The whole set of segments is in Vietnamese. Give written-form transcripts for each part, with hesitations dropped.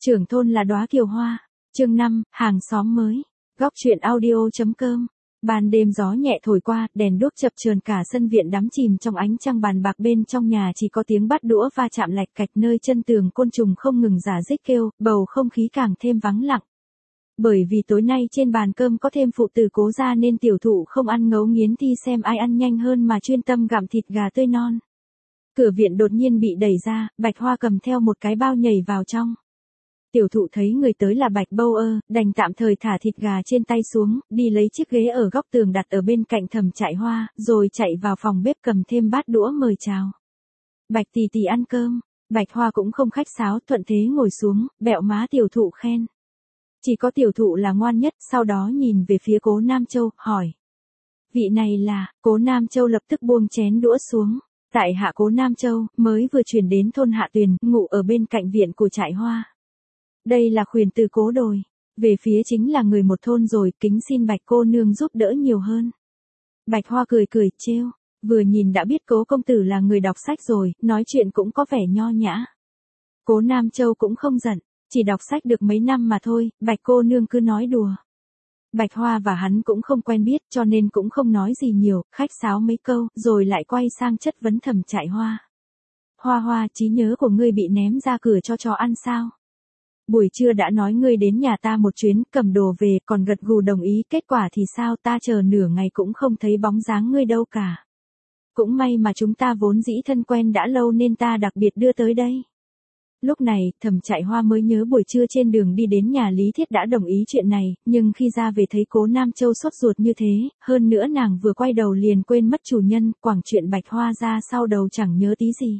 Trưởng thôn là đóa kiều hoa. Chương 5, hàng xóm mới. Góc truyện audio.com. Ban đêm gió nhẹ thổi qua, đèn đuốc chập chờn cả sân viện đắm chìm trong ánh trăng, bàn bạc bên trong nhà chỉ có tiếng bát đũa va chạm lạch cạch, nơi chân tường côn trùng không ngừng rả rích kêu, bầu không khí càng thêm vắng lặng. Bởi vì tối nay trên bàn cơm có thêm phụ tử Cố gia nên tiểu thụ không ăn ngấu nghiến thi xem ai ăn nhanh hơn mà chuyên tâm gặm thịt gà tươi non. Cửa viện đột nhiên bị đẩy ra, Bạch Hoa cầm theo một cái bao nhảy vào trong. Tiểu thụ thấy người tới là Bạch Bâu Ơ, đành tạm thời thả thịt gà trên tay xuống, đi lấy chiếc ghế ở góc tường đặt ở bên cạnh Thẩm Trại Hoa, rồi chạy vào phòng bếp cầm thêm bát đũa mời chào. Bạch tỷ tỷ ăn cơm. Bạch Hoa cũng không khách sáo, thuận thế ngồi xuống, bẹo má tiểu thụ khen. Chỉ có tiểu thụ là ngoan nhất, sau đó nhìn về phía Cố Nam Châu, hỏi. Vị này là, Cố Nam Châu lập tức buông chén đũa xuống. Tại hạ Cố Nam Châu, mới vừa chuyển đến thôn Hạ Tuyền, ngụ ở bên cạnh viện của Trại Hoa. Đây là khuyển từ Cố Đồi. Về phía chính là người một thôn rồi, kính xin Bạch cô nương giúp đỡ nhiều hơn. Bạch Hoa cười cười, trêu. Vừa nhìn đã biết Cố công tử là người đọc sách rồi, nói chuyện cũng có vẻ nho nhã. Cố Nam Châu cũng không giận, chỉ đọc sách được mấy năm mà thôi, Bạch cô nương cứ nói đùa. Bạch Hoa và hắn cũng không quen biết cho nên cũng không nói gì nhiều, khách sáo mấy câu, rồi lại quay sang chất vấn Thẩm Trại Hoa. Hoa Hoa, trí nhớ của ngươi bị ném ra cửa cho chó ăn sao? Buổi trưa đã nói ngươi đến nhà ta một chuyến, cầm đồ về, còn gật gù đồng ý, kết quả thì sao, ta chờ nửa ngày cũng không thấy bóng dáng ngươi đâu cả. Cũng may mà chúng ta vốn dĩ thân quen đã lâu nên ta đặc biệt đưa tới đây. Lúc này, Thẩm Trại Hoa mới nhớ buổi trưa trên đường đi đến nhà Lý Thiết đã đồng ý chuyện này, nhưng khi ra về thấy Cố Nam Châu sốt ruột như thế, hơn nữa nàng vừa quay đầu liền quên mất chủ nhân, quẳng chuyện Bạch Hoa ra sau đầu chẳng nhớ tí gì.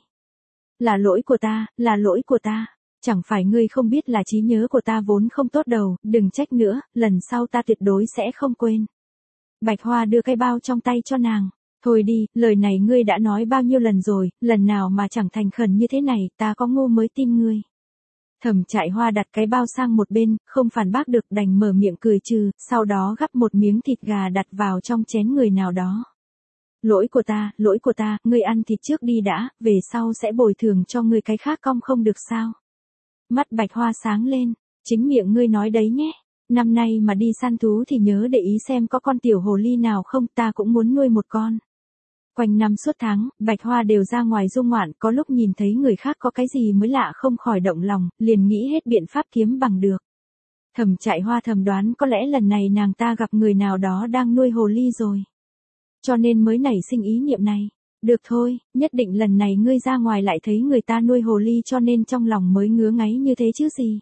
Là lỗi của ta, là lỗi của ta. Chẳng phải ngươi không biết là trí nhớ của ta vốn không tốt đâu, đừng trách nữa, lần sau ta tuyệt đối sẽ không quên. Bạch Hoa đưa cái bao trong tay cho nàng. Thôi đi, lời này ngươi đã nói bao nhiêu lần rồi, lần nào mà chẳng thành khẩn như thế này, ta có ngu mới tin ngươi. Thẩm Trại Hoa đặt cái bao sang một bên, không phản bác được đành mở miệng cười trừ, sau đó gắp một miếng thịt gà đặt vào trong chén người nào đó. Lỗi của ta, ngươi ăn thịt trước đi đã, về sau sẽ bồi thường cho ngươi cái khác cong không được sao. Mắt Bạch Hoa sáng lên, chính miệng ngươi nói đấy nhé. Năm nay mà đi săn thú thì nhớ để ý xem có con tiểu hồ ly nào không, ta cũng muốn nuôi một con. Quanh năm suốt tháng, Bạch Hoa đều ra ngoài du ngoạn, có lúc nhìn thấy người khác có cái gì mới lạ không khỏi động lòng, liền nghĩ hết biện pháp kiếm bằng được. Thẩm Trại Hoa thầm đoán có lẽ lần này nàng ta gặp người nào đó đang nuôi hồ ly rồi. Cho nên mới nảy sinh ý niệm này. Được thôi, nhất định lần này ngươi ra ngoài lại thấy người ta nuôi hồ ly cho nên trong lòng mới ngứa ngáy như thế chứ gì.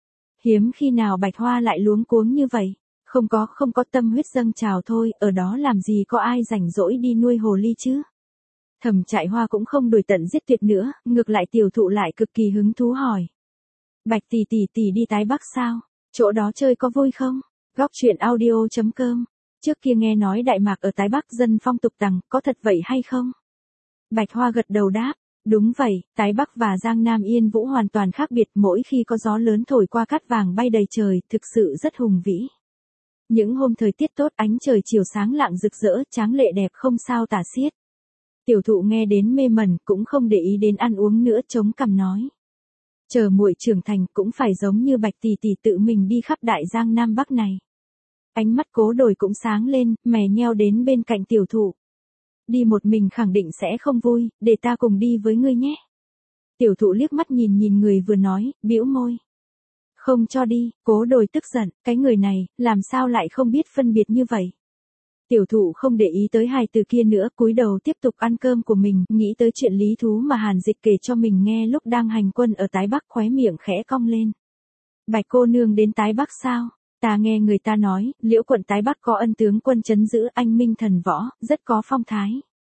Hiếm khi nào Bạch Hoa lại luống cuống như vậy. Không có, tâm huyết dâng trào thôi, ở đó làm gì có ai rảnh rỗi đi nuôi hồ ly chứ. Thẩm Trại Hoa cũng không đuổi tận giết tuyệt nữa, ngược lại tiểu thụ lại cực kỳ hứng thú hỏi. Bạch tỷ đi Tái Bắc sao? Chỗ đó chơi có vui không? Góc truyện audio.com. Trước kia nghe nói Đại Mạc ở Tái Bắc dân phong tục tằng, có thật vậy hay không? Bạch Hoa gật đầu đáp. Đúng vậy, Tái Bắc và Giang Nam Yên Vũ hoàn toàn khác biệt, mỗi khi có gió lớn thổi qua cát vàng bay đầy trời, thực sự rất hùng vĩ. Những hôm thời tiết tốt, ánh trời chiều sáng lạng rực rỡ, tráng lệ đẹp không sao tả xiết. Tiểu thụ nghe đến mê mẩn, cũng không để ý đến ăn uống nữa, chống cằm nói. Chờ muội trưởng thành cũng phải giống như Bạch tỷ tự mình đi khắp đại Giang Nam Bắc này. Ánh mắt Cố Đồi cũng sáng lên, mè nheo đến bên cạnh tiểu thụ. Đi một mình khẳng định sẽ không vui, để ta cùng đi với ngươi nhé. Tiểu thụ liếc mắt nhìn người vừa nói, bĩu môi. Không cho đi, Cố Đồi tức giận, cái người này, làm sao lại không biết phân biệt như vậy. Tiểu thụ không để ý tới hai từ kia nữa, cúi đầu tiếp tục ăn cơm của mình, nghĩ tới chuyện lý thú mà Hàn Dịch kể cho mình nghe lúc đang hành quân ở Tái Bắc, khóe miệng khẽ cong lên. Bạch cô nương đến Tái Bắc sao? Ta nghe người ta nói, Liễu quận Tái Bắc có ân tướng quân trấn giữ anh minh thần võ, rất có phong thái.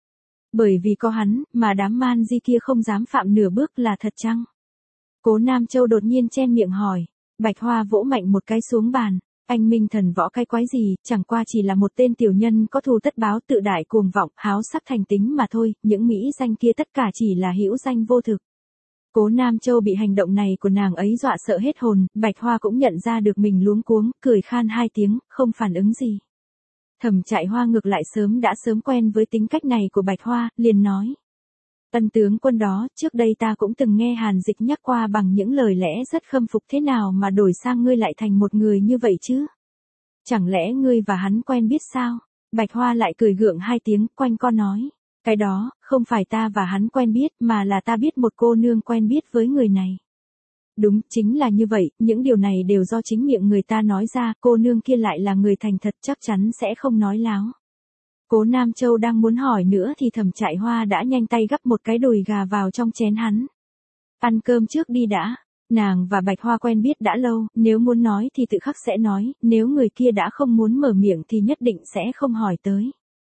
Bởi vì có hắn, mà đám man di kia không dám phạm nửa bước là thật chăng? Cố Nam Châu đột nhiên chen miệng hỏi. Bạch Hoa vỗ mạnh một cái xuống bàn. Anh minh thần võ cái quái gì, chẳng qua chỉ là một tên tiểu nhân có thù tất báo, tự đại cuồng vọng, háo sắc thành tính mà thôi, những mỹ danh kia tất cả chỉ là hữu danh vô thực. Cố Nam Châu bị hành động này của nàng ấy dọa sợ hết hồn, Bạch Hoa cũng nhận ra được mình luống cuống, cười khan hai tiếng, không phản ứng gì. Thẩm Trại Hoa ngược lại sớm quen với tính cách này của Bạch Hoa, liền nói. Ân tướng quân đó, trước đây ta cũng từng nghe Hàn Dịch nhắc qua bằng những lời lẽ rất khâm phục, thế nào mà đổi sang ngươi lại thành một người như vậy chứ? Chẳng lẽ ngươi và hắn quen biết sao? Bạch Hoa lại cười gượng hai tiếng, quanh co nói. Cái đó, không phải ta và hắn quen biết, mà là ta biết một cô nương quen biết với người này. Đúng, chính là như vậy, những điều này đều do chính miệng người ta nói ra, cô nương kia lại là người thành thật, chắc chắn sẽ không nói láo. Cố Nam Châu đang muốn hỏi nữa thì Thẩm Trại Hoa đã nhanh tay gắp một cái đùi gà vào trong chén hắn. Ăn cơm trước đi đã. Nàng và Bạch Hoa quen biết đã lâu, nếu muốn nói thì tự khắc sẽ nói, nếu người kia đã không muốn mở miệng thì nhất định sẽ không hỏi tới.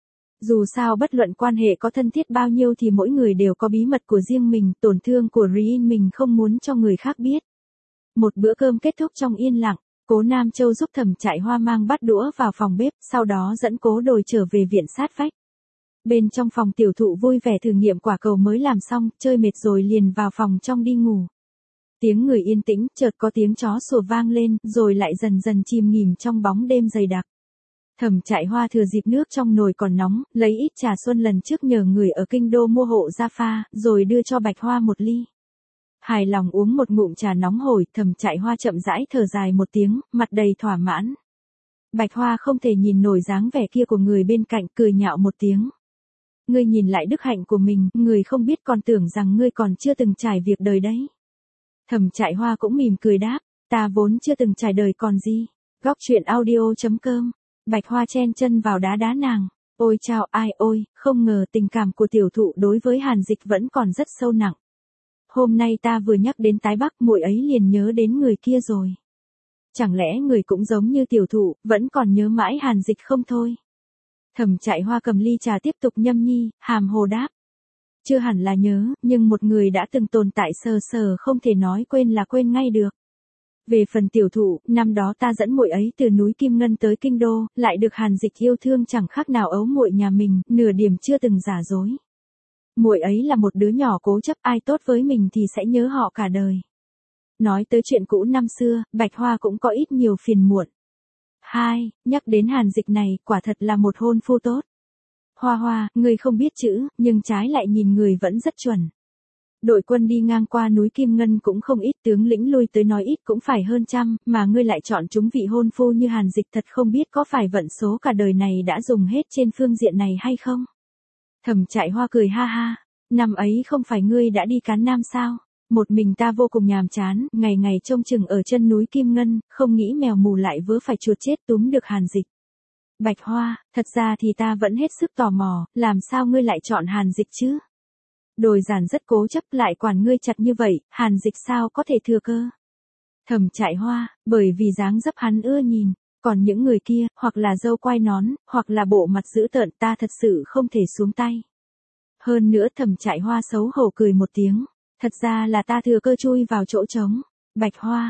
Dù sao bất luận quan hệ có thân thiết bao nhiêu thì mỗi người đều có bí mật của riêng mình, tổn thương của riêng mình không muốn cho người khác biết. Một bữa cơm kết thúc trong yên lặng, Cố Nam Châu giúp Thẩm Trại Hoa mang bát đũa vào phòng bếp, sau đó dẫn Cố Đồi trở về viện sát vách. Bên trong phòng tiểu thụ vui vẻ thử nghiệm quả cầu mới làm xong, chơi mệt rồi liền vào phòng trong đi ngủ. Tiếng người yên tĩnh, chợt có tiếng chó sủa vang lên, rồi lại dần dần chìm nghỉm trong bóng đêm dày đặc. Thẩm Trại Hoa thừa dịp nước trong nồi còn nóng, lấy ít trà xuân lần trước nhờ người ở kinh đô mua hộ ra pha, rồi đưa cho Bạch Hoa một ly. Hài lòng uống một ngụm trà nóng hổi, Thẩm Trại Hoa chậm rãi thở dài một tiếng, mặt đầy thỏa mãn. Bạch Hoa không thể nhìn nổi dáng vẻ kia của người bên cạnh, cười nhạo một tiếng. Ngươi nhìn lại đức hạnh của mình, người không biết còn tưởng rằng ngươi còn chưa từng trải việc đời đấy. Thẩm Trại Hoa cũng mỉm cười đáp, ta vốn chưa từng trải đời còn gì. Góc truyện audio.com. Bạch Hoa chen chân vào đá đá nàng. Ôi chao ai ôi, không ngờ tình cảm của tiểu thụ đối với Hàn Dịch vẫn còn rất sâu nặng. Hôm nay ta vừa nhắc đến tái Bắc, muội ấy liền nhớ đến người kia rồi. Chẳng lẽ người cũng giống như tiểu thụ, vẫn còn nhớ mãi Hàn Dịch không thôi? Thẩm Trại Hoa cầm ly trà tiếp tục nhâm nhi, hàm hồ đáp. Chưa hẳn là nhớ, nhưng một người đã từng tồn tại sờ sờ không thể nói quên là quên ngay được. Về phần tiểu thụ, năm đó ta dẫn muội ấy từ núi Kim Ngân tới kinh đô, lại được Hàn Dịch yêu thương chẳng khác nào ấu muội nhà mình, nửa điểm chưa từng giả dối. Muội ấy là một đứa nhỏ cố chấp, ai tốt với mình thì sẽ nhớ họ cả đời. Nói tới chuyện cũ năm xưa, Bạch Hoa cũng có ít nhiều phiền muộn. Nhắc đến Hàn Dịch này, quả thật là một hôn phu tốt. Hoa Hoa, người không biết chữ, nhưng trái lại nhìn người vẫn rất chuẩn. Đội quân đi ngang qua núi Kim Ngân cũng không ít, tướng lĩnh lui tới nói ít cũng phải hơn trăm, mà ngươi lại chọn chúng vị hôn phu như Hàn Dịch, thật không biết có phải vận số cả đời này đã dùng hết trên phương diện này hay không? Thẩm Trại Hoa cười ha ha, năm ấy không phải ngươi đã đi Cán Nam sao? Một mình ta vô cùng nhàm chán, ngày ngày trông chừng ở chân núi Kim Ngân, không nghĩ mèo mù lại vớ phải chuột chết túm được Hàn Dịch. Bạch Hoa, thật ra thì ta vẫn hết sức tò mò, làm sao ngươi lại chọn Hàn Dịch chứ? Đồi giản rất cố chấp, lại quản ngươi chặt như vậy, Hàn Dịch sao có thể thừa cơ? Thẩm Trại Hoa, bởi vì dáng dấp hắn ưa nhìn, còn những người kia, hoặc là râu quai nón, hoặc là bộ mặt dữ tợn, ta thật sự không thể xuống tay. Hơn nữa Thẩm Trại Hoa xấu hổ cười một tiếng, thật ra là ta thừa cơ chui vào chỗ trống. Bạch Hoa,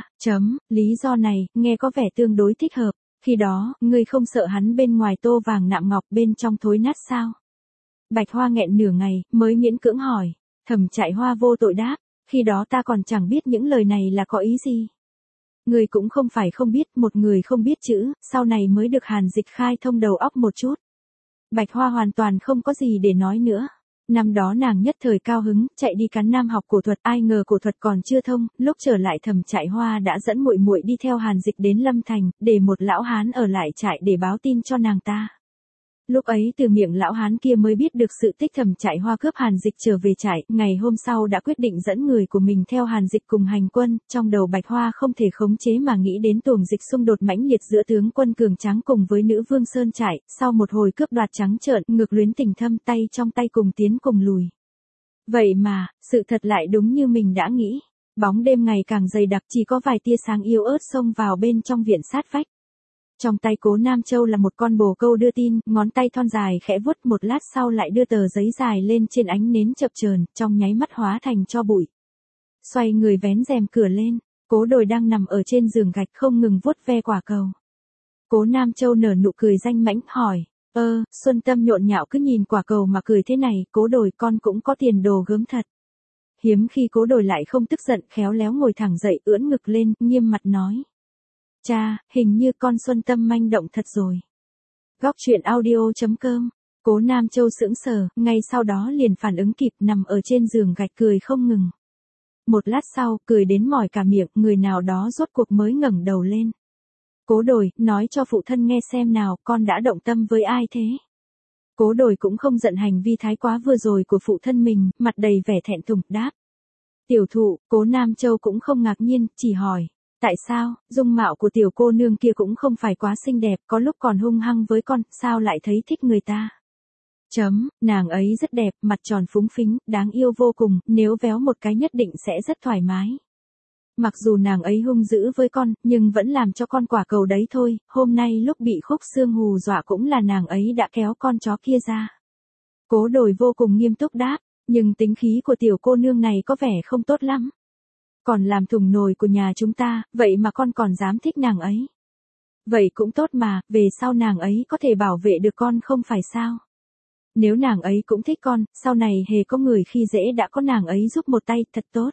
lý do này, nghe có vẻ tương đối thích hợp, khi đó, ngươi không sợ hắn bên ngoài tô vàng nạm ngọc bên trong thối nát sao? Bạch Hoa nghẹn nửa ngày, mới miễn cưỡng hỏi. Thẩm Trại Hoa vô tội đáp, khi đó ta còn chẳng biết những lời này là có ý gì. Người cũng không phải không biết, một người không biết chữ, sau này mới được Hàn Dịch khai thông đầu óc một chút. Bạch Hoa hoàn toàn không có gì để nói nữa. Năm đó nàng nhất thời cao hứng, chạy đi Cán Nam học cổ thuật, ai ngờ cổ thuật còn chưa thông, lúc trở lại Thẩm Trại Hoa đã dẫn muội muội đi theo Hàn Dịch đến Lâm Thành, để một lão hán ở lại trại để báo tin cho nàng ta. Lúc ấy từ miệng lão hán kia mới biết được sự tích Thẩm Trại Hoa cướp Hàn Dịch trở về trại, ngày hôm sau đã quyết định dẫn người của mình theo Hàn Dịch cùng hành quân, trong đầu Bạch Hoa không thể khống chế mà nghĩ đến tuồng dịch xung đột mãnh liệt giữa tướng quân cường tráng cùng với nữ vương Sơn Trại, sau một hồi cướp đoạt trắng trợn, ngược luyến tình thâm, tay trong tay cùng tiến cùng lùi. Vậy mà, sự thật lại đúng như mình đã nghĩ, bóng đêm ngày càng dày đặc, chỉ có vài tia sáng yếu ớt xông vào bên trong viện sát vách. Trong tay Cố Nam Châu là một con bồ câu đưa tin, ngón tay thon dài khẽ vuốt, một lát sau lại đưa tờ giấy dài lên trên ánh nến chập chờn, trong nháy mắt hóa thành tro bụi. Xoay người vén rèm cửa lên, Cố Đồi đang nằm ở trên giường gạch không ngừng vuốt ve quả cầu. Cố Nam Châu nở nụ cười danh mãnh, hỏi, Xuân Tâm nhộn nhạo cứ nhìn quả cầu mà cười thế này, Cố Đồi con cũng có tiền đồ gớm thật. Hiếm khi Cố Đồi lại không tức giận, khéo léo ngồi thẳng dậy, ưỡn ngực lên, nghiêm mặt nói. Cha, hình như con Xuân Tâm manh động thật rồi. Góc truyện audio.com Cố Nam Châu sững sờ, ngay sau đó liền phản ứng kịp nằm ở trên giường gạch cười không ngừng. Một lát sau, cười đến mỏi cả miệng, người nào đó rốt cuộc mới ngẩng đầu lên. Cố Đồi, nói cho phụ thân nghe xem nào, con đã động tâm với ai thế? Cố Đồi cũng không giận hành vi thái quá vừa rồi của phụ thân mình, mặt đầy vẻ thẹn thùng, đáp. Tiểu thụ, Cố Nam Châu cũng không ngạc nhiên, chỉ hỏi. Tại sao, dung mạo của tiểu cô nương kia cũng không phải quá xinh đẹp, có lúc còn hung hăng với con, sao lại thấy thích người ta? Nàng ấy rất đẹp, mặt tròn phúng phính, đáng yêu vô cùng, nếu véo một cái nhất định sẽ rất thoải mái. Mặc dù nàng ấy hung dữ với con, nhưng vẫn làm cho con quả cầu đấy thôi, hôm nay lúc bị Khúc Xương hù dọa cũng là nàng ấy đã kéo con chó kia ra. Cố Đồi vô cùng nghiêm túc đáp, nhưng tính khí của tiểu cô nương này có vẻ không tốt lắm. Còn làm thùng nồi của nhà chúng ta, vậy mà con còn dám thích nàng ấy. Vậy cũng tốt mà, về sau nàng ấy có thể bảo vệ được con không phải sao? Nếu nàng ấy cũng thích con, sau này hề có người khi dễ đã có nàng ấy giúp một tay, thật tốt.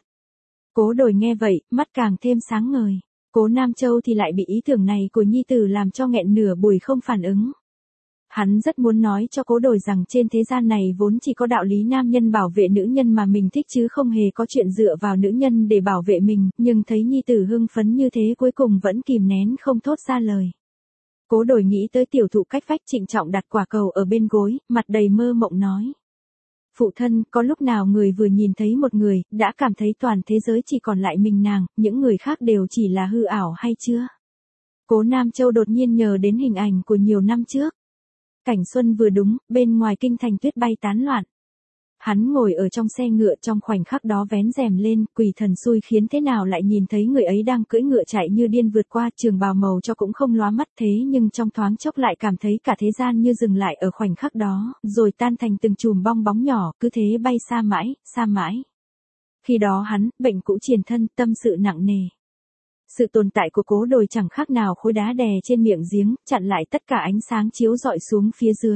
Cố Đồi nghe vậy, mắt càng thêm sáng ngời. Cố Nam Châu thì lại bị ý tưởng này của nhi tử làm cho nghẹn nửa buổi không phản ứng. Hắn rất muốn nói cho Cố Đồi rằng trên thế gian này vốn chỉ có đạo lý nam nhân bảo vệ nữ nhân mà mình thích chứ không hề có chuyện dựa vào nữ nhân để bảo vệ mình, nhưng thấy nhi tử hưng phấn như thế cuối cùng vẫn kìm nén không thốt ra lời. Cố Đồi nghĩ tới tiểu thụ cách vách trịnh trọng đặt quả cầu ở bên gối, mặt đầy mơ mộng nói. Phụ thân, có lúc nào người vừa nhìn thấy một người, đã cảm thấy toàn thế giới chỉ còn lại mình nàng, những người khác đều chỉ là hư ảo hay chưa? Cố Nam Châu đột nhiên nhớ đến hình ảnh của nhiều năm trước. Cảnh xuân vừa đúng, bên ngoài kinh thành tuyết bay tán loạn. Hắn ngồi ở trong xe ngựa trong khoảnh khắc đó vén rèm lên, quỷ thần xui khiến thế nào lại nhìn thấy người ấy đang cưỡi ngựa chạy như điên vượt qua trường bào màu cho cũng không lóa mắt thế nhưng trong thoáng chốc lại cảm thấy cả thế gian như dừng lại ở khoảnh khắc đó, rồi tan thành từng chùm bong bóng nhỏ, cứ thế bay xa mãi, xa mãi. Khi đó hắn, bệnh cũ triền thân, tâm sự nặng nề. Sự tồn tại của Cố Đồi chẳng khác nào khối đá đè trên miệng giếng, chặn lại tất cả ánh sáng chiếu rọi xuống phía dưới.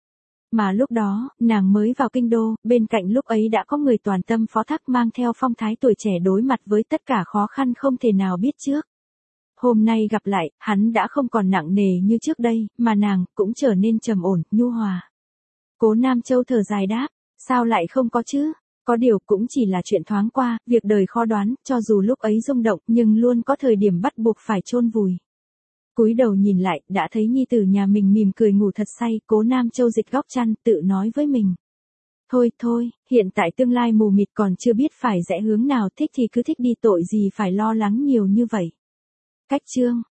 Mà lúc đó, nàng mới vào kinh đô, bên cạnh lúc ấy đã có người toàn tâm phó thác mang theo phong thái tuổi trẻ đối mặt với tất cả khó khăn không thể nào biết trước. Hôm nay gặp lại, hắn đã không còn nặng nề như trước đây, mà nàng cũng trở nên trầm ổn, nhu hòa. Cố Nam Châu thở dài đáp, sao lại không có chứ? Có điều cũng chỉ là chuyện thoáng qua, việc đời khó đoán, cho dù lúc ấy rung động nhưng luôn có thời điểm bắt buộc phải chôn vùi. Cúi đầu nhìn lại, đã thấy nhi tử nhà mình mỉm cười ngủ thật say, Cố Nam Châu dịch góc chăn, tự nói với mình. Thôi, hiện tại tương lai mù mịt còn chưa biết phải rẽ hướng nào, thích thì cứ thích đi, tội gì phải lo lắng nhiều như vậy. Cách chương